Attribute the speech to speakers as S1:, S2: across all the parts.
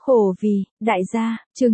S1: Khổ vì, đại gia, chương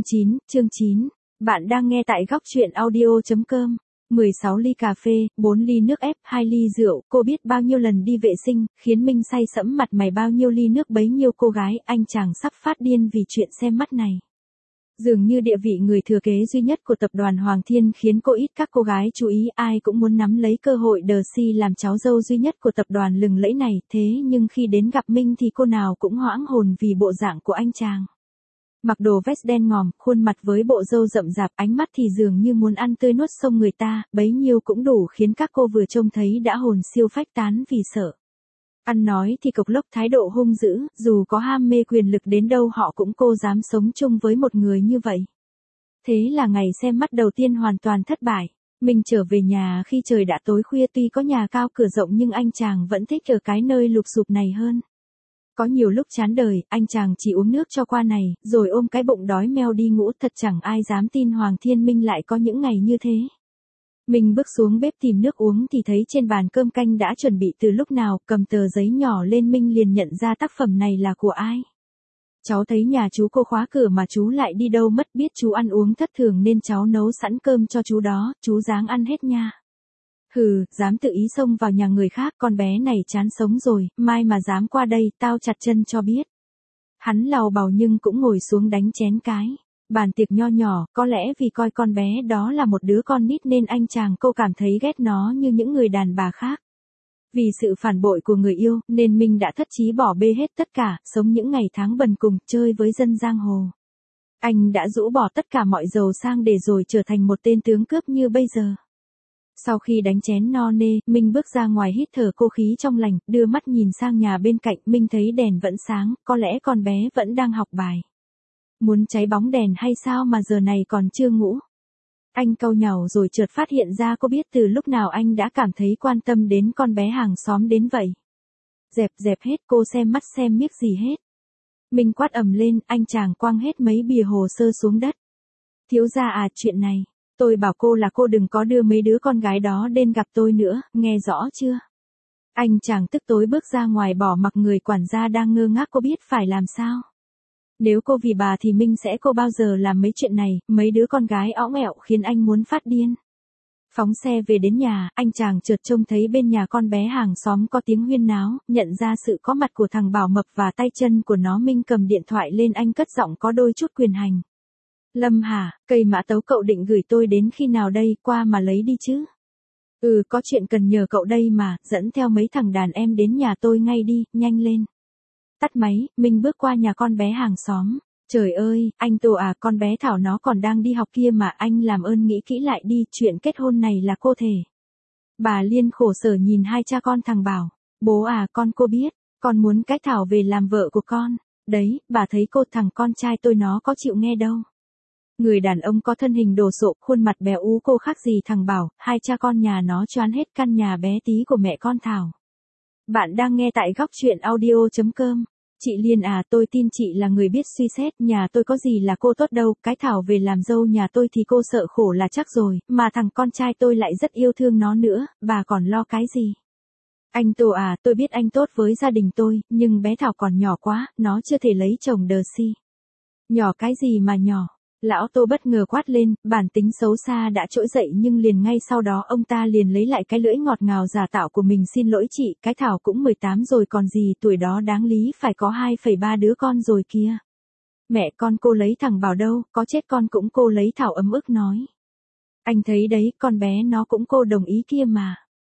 S1: 9. Bạn đang nghe tại góc truyện audio.com. 16 ly cà phê, 4 ly nước ép, 2 ly rượu, cô biết bao nhiêu lần đi vệ sinh, khiến Minh say sẫm mặt mày bao nhiêu ly nước bấy nhiêu cô gái, anh chàng sắp phát điên vì chuyện xem mắt này. Dường như địa vị người thừa kế duy nhất của tập đoàn Hoàng Thiên khiến cô ít các cô gái chú ý, ai cũng muốn nắm lấy cơ hội đờ si làm cháu dâu duy nhất của tập đoàn lừng lẫy này, thế nhưng khi đến gặp Minh thì cô nào cũng hoảng hồn vì bộ dạng của anh chàng. Mặc đồ vest đen ngòm, khuôn mặt với bộ râu rậm rạp, ánh mắt thì dường như muốn ăn tươi nuốt sống người ta, bấy nhiêu cũng đủ khiến các cô vừa trông thấy đã hồn siêu phách tán vì sợ. Ăn nói thì cộc lốc, thái độ hung dữ, dù có ham mê quyền lực đến đâu họ cũng cô dám sống chung với một người như vậy. Thế là ngày xem mắt đầu tiên hoàn toàn thất bại. Mình trở về nhà khi trời đã tối khuya, tuy có nhà cao cửa rộng nhưng anh chàng vẫn thích ở cái nơi lụp xụp này hơn. Có nhiều lúc chán đời, anh chàng chỉ uống nước cho qua này, rồi ôm cái bụng đói meo đi ngủ, thật chẳng ai dám tin Hoàng Thiên Minh lại có những ngày như thế. Mình bước xuống bếp tìm nước uống thì thấy trên bàn cơm canh đã chuẩn bị từ lúc nào, cầm tờ giấy nhỏ lên Minh liền nhận ra tác phẩm này là của ai. Cháu thấy nhà chú cô khóa cửa mà chú lại đi đâu mất, biết chú ăn uống thất thường nên cháu nấu sẵn cơm cho chú đó, chú ráng ăn hết nha. Hừ, dám tự ý xông vào nhà người khác, con bé này chán sống rồi, mai mà dám qua đây, tao chặt chân cho biết. Hắn làu bàu nhưng cũng ngồi xuống đánh chén cái. Bàn tiệc nho nhỏ, có lẽ vì coi con bé đó là một đứa con nít nên anh chàng cô cảm thấy ghét nó như những người đàn bà khác. Vì sự phản bội của người yêu, nên Minh đã thất chí bỏ bê hết tất cả, sống những ngày tháng bần cùng, chơi với dân giang hồ. Anh đã rũ bỏ tất cả mọi giàu sang để rồi trở thành một tên tướng cướp như bây giờ. Sau khi đánh chén no nê, Minh bước ra ngoài hít thở cô khí trong lành, đưa mắt nhìn sang nhà bên cạnh, Minh thấy đèn vẫn sáng, có lẽ con bé vẫn đang học bài. Muốn cháy bóng đèn hay sao mà giờ này còn chưa ngủ? Anh cau nhàu rồi chợt phát hiện ra cô biết từ lúc nào anh đã cảm thấy quan tâm đến con bé hàng xóm đến vậy. Dẹp hết, cô xem mắt xem miếc gì hết. Minh quát ầm lên, anh chàng quăng hết mấy bìa hồ sơ xuống đất. Thiếu gia à, chuyện này. Tôi bảo cô là cô đừng có đưa mấy đứa con gái đó đến gặp tôi nữa, nghe rõ chưa? Anh chàng tức tối bước ra ngoài bỏ mặc người quản gia đang ngơ ngác, cô biết phải làm sao? Nếu cô vì bà thì Minh sẽ cô bao giờ làm mấy chuyện này, mấy đứa con gái õng ẹo khiến anh muốn phát điên. Phóng xe về đến nhà, anh chàng chợt trông thấy bên nhà con bé hàng xóm có tiếng huyên náo, nhận ra sự có mặt của thằng Bảo Mập và tay chân của nó. Minh cầm điện thoại lên, anh cất giọng có đôi chút quyền hành. Lâm hả, cây mã tấu cậu định gửi tôi đến khi nào đây, qua mà lấy đi chứ. Có chuyện cần nhờ cậu đây mà, dẫn theo mấy thằng đàn em đến nhà tôi ngay đi, nhanh lên. Tắt máy, Minh bước qua nhà con bé hàng xóm. Trời ơi, anh Tô à, con bé Thảo nó còn đang đi học kia mà, anh làm ơn nghĩ kỹ lại đi, chuyện kết hôn này là cô thể. Bà Liên khổ sở nhìn hai cha con thằng Bảo. Bố à, con cô biết, con muốn cái Thảo về làm vợ của con. Đấy, bà thấy cô, thằng con trai tôi nó có chịu nghe đâu. Người đàn ông có thân hình đồ sộ, khuôn mặt béo ú, cô khác gì thằng Bảo, hai cha con nhà nó choán hết căn nhà bé tí của mẹ con Thảo. Bạn đang nghe tại góc truyện audio.com. Chị Liên à, tôi tin chị là người biết suy xét, nhà tôi có gì là cô tốt đâu, cái Thảo về làm dâu nhà tôi thì cô sợ khổ là chắc rồi, mà thằng con trai tôi lại rất yêu thương nó nữa, bà còn lo cái gì? Anh Tô à, tôi biết anh tốt với gia đình tôi, nhưng bé Thảo còn nhỏ quá, nó chưa thể lấy chồng đờ si. Nhỏ cái gì mà nhỏ? Lão Tô bất ngờ quát lên, bản tính xấu xa đã trỗi dậy nhưng liền ngay sau đó ông ta liền lấy lại cái lưỡi ngọt ngào giả tạo của mình. Xin lỗi chị, cái Thảo cũng 18 rồi còn gì, tuổi đó đáng lý phải có 2,3 đứa con rồi kia. Mẹ con cô lấy thằng Bảo đâu, có chết con cũng cô lấy Thảo, ấm ức nói. Anh thấy đấy, con bé nó cũng cô đồng ý kia mà.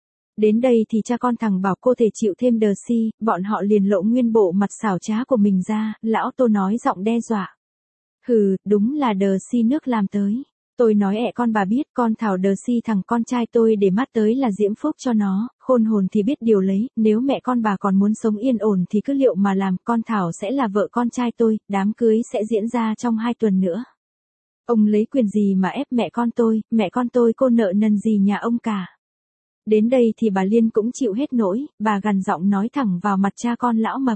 S1: Đến đây thì cha con thằng Bảo cô thể chịu thêm đờ si, bọn họ liền lộ nguyên bộ mặt xảo trá của mình ra, lão Tô nói giọng đe dọa. Hừ, đúng là đờ si nước làm tới. Tôi nói con bà biết, con Thảo đờ si thằng con trai tôi để mắt tới là diễm phúc cho nó, khôn hồn thì biết điều lấy, nếu mẹ con bà còn muốn sống yên ổn thì cứ liệu mà làm, con Thảo sẽ là vợ con trai tôi, đám cưới sẽ diễn ra trong 2 tuần nữa. Ông lấy quyền gì mà ép mẹ con tôi cô nợ nần gì nhà ông cả. Đến đây thì bà Liên cũng chịu hết nỗi, bà gằn giọng nói thẳng vào mặt cha con lão Mập.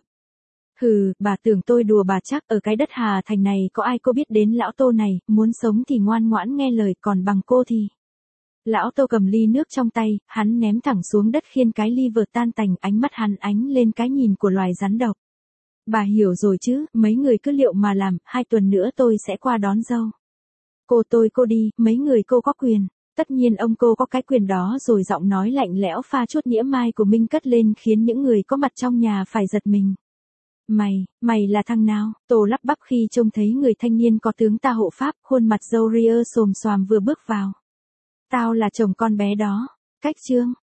S1: Hừ, bà tưởng tôi đùa bà chắc, ở cái đất Hà Thành này có ai cô biết đến lão Tô này, muốn sống thì ngoan ngoãn nghe lời, còn bằng cô thì. Lão Tô cầm ly nước trong tay, hắn ném thẳng xuống đất khiên cái ly vợt tan tành, ánh mắt hắn ánh lên cái nhìn của loài rắn độc. Bà hiểu rồi chứ, mấy người cứ liệu mà làm, 2 tuần nữa tôi sẽ qua đón dâu. Cô đi, mấy người cô có quyền. Tất nhiên ông cô có cái quyền đó rồi, giọng nói lạnh lẽo pha chút nghĩa mai của Minh cất lên khiến những người có mặt trong nhà phải giật mình. Mày là thằng nào? Tô lắp bắp khi trông thấy người thanh niên có tướng ta hộ pháp, khuôn mặt râu ria xồm xoàm vừa bước vào. Tao là chồng con bé đó. Cách Trương.